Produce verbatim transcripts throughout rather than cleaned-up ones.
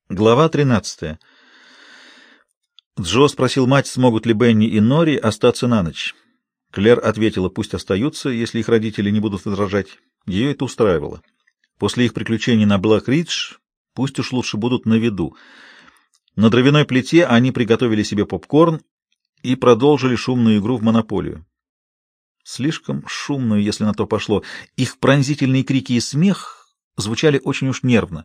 Глава тринадцатая. Джо спросил мать, смогут ли Бенни и Нори остаться на ночь. Клэр ответила, пусть остаются, если их родители не будут возражать. Ее это устраивало. После их приключений на Блэк-Ридж пусть уж лучше будут на виду. На дровяной плите они приготовили себе попкорн и продолжили шумную игру в монополию. Слишком шумную, если на то пошло. Их пронзительные крики и смех звучали очень уж нервно.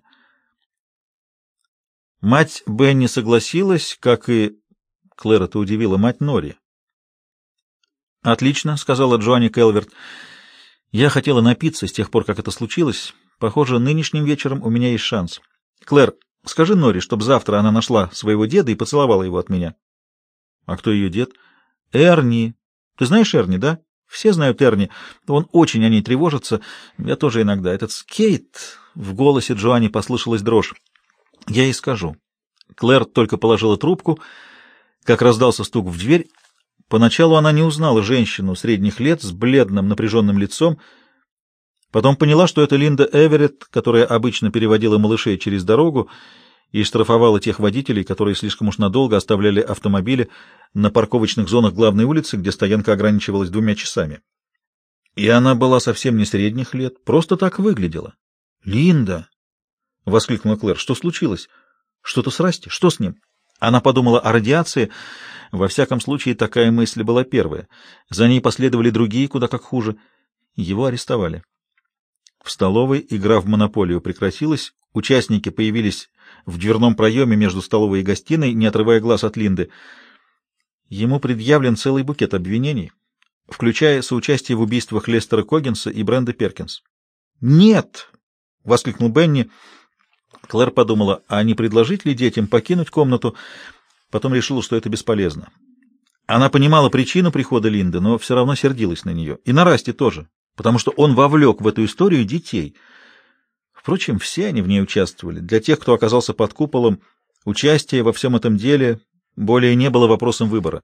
Мать Бенни согласилась, как и... Клэр это удивила, мать Нори. «Отлично», — сказала Джоанни Келверт. «Я хотела напиться с тех пор, как это случилось. Похоже, нынешним вечером у меня есть шанс. Клэр, скажи Нори, чтобы завтра она нашла своего деда и поцеловала его от меня». «А кто ее дед?» «Эрни. Ты знаешь Эрни, да? Все знают Эрни. Он очень о ней тревожится. Я тоже иногда. Этот скейт...» В голосе Джоанни послышалась дрожь. «Я ей скажу». Клэр только положила трубку, как раздался стук в дверь. Поначалу она не узнала женщину средних лет с бледным напряженным лицом. Потом поняла, что это Линда Эверетт, которая обычно переводила малышей через дорогу и штрафовала тех водителей, которые слишком уж надолго оставляли автомобили на парковочных зонах главной улицы, где стоянка ограничивалась двумя часами. И она была совсем не средних лет, просто так выглядела. «Линда!» — воскликнула Клэр. «Что случилось? Что-то с Расти? Что с ним?» Она подумала о радиации. Во всяком случае, такая мысль была первая. За ней последовали другие, куда как хуже. Его арестовали. В столовой игра в монополию прекратилась. Участники появились в дверном проеме между столовой и гостиной, не отрывая глаз от Линды. Ему предъявлен целый букет обвинений, включая соучастие в убийствах Лестера Коггинса и Бренды Перкинс. «Нет!» — воскликнул Бенни. Клэр подумала, а не предложить ли детям покинуть комнату, потом решила, что это бесполезно. Она понимала причину прихода Линды, но все равно сердилась на нее. И на Расти тоже, потому что он вовлек в эту историю детей. Впрочем, все они в ней участвовали. Для тех, кто оказался под куполом, участие во всем этом деле более не было вопросом выбора.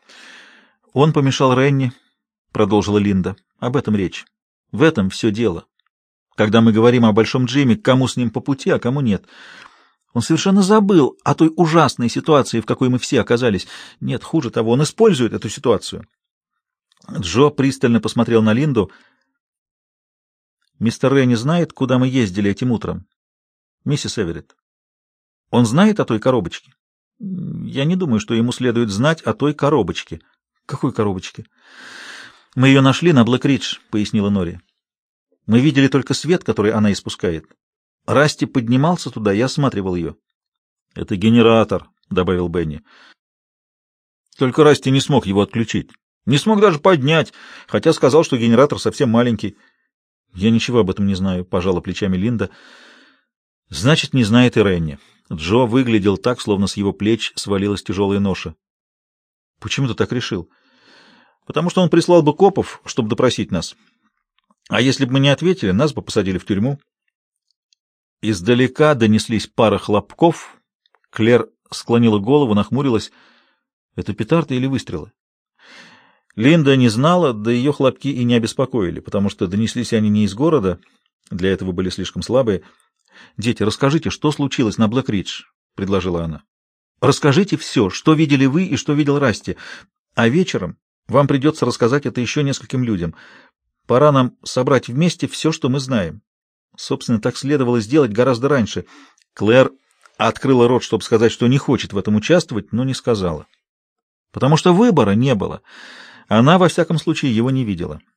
«Он помешал Ренни», — продолжила Линда. «Об этом речь. В этом все дело. Когда мы говорим о Большом Джиме, кому с ним по пути, а кому нет. Он совершенно забыл о той ужасной ситуации, в какой мы все оказались. Нет, хуже того, он использует эту ситуацию». Джо пристально посмотрел на Линду. «Мистер Ренни знает, куда мы ездили этим утром?» «Миссис Эверетт, он знает о той коробочке?» «Я не думаю, что ему следует знать о той коробочке». «Какой коробочке?» «Мы ее нашли на Блэк-Ридж», — пояснила Нори. «Мы видели только свет, который она испускает. Расти поднимался туда и осматривал ее». «Это генератор», — добавил Бенни. «Только Расти не смог его отключить. Не смог даже поднять, хотя сказал, что генератор совсем маленький». «Я ничего об этом не знаю», — пожала плечами Линда. «Значит, не знает и Ренни». Джо выглядел так, словно с его плеч свалилась тяжелая ноша. «Почему ты так решил?» «Потому что он прислал бы копов, чтобы допросить нас. А если бы мы не ответили, нас бы посадили в тюрьму». Издалека донеслись пара хлопков. Клэр склонила голову, нахмурилась. «Это петарды или выстрелы?» Линда не знала, да ее хлопки и не обеспокоили, потому что донеслись они не из города, для этого были слишком слабые. «Дети, расскажите, что случилось на Блэк-Ридж?» — предложила она. «Расскажите все, что видели вы и что видел Расти, а вечером вам придется рассказать это еще нескольким людям. Пора нам собрать вместе все, что мы знаем. Собственно, так следовало сделать гораздо раньше». Клэр открыла рот, чтобы сказать, что не хочет в этом участвовать, но не сказала. Потому что выбора не было. Она, во всяком случае, его не видела.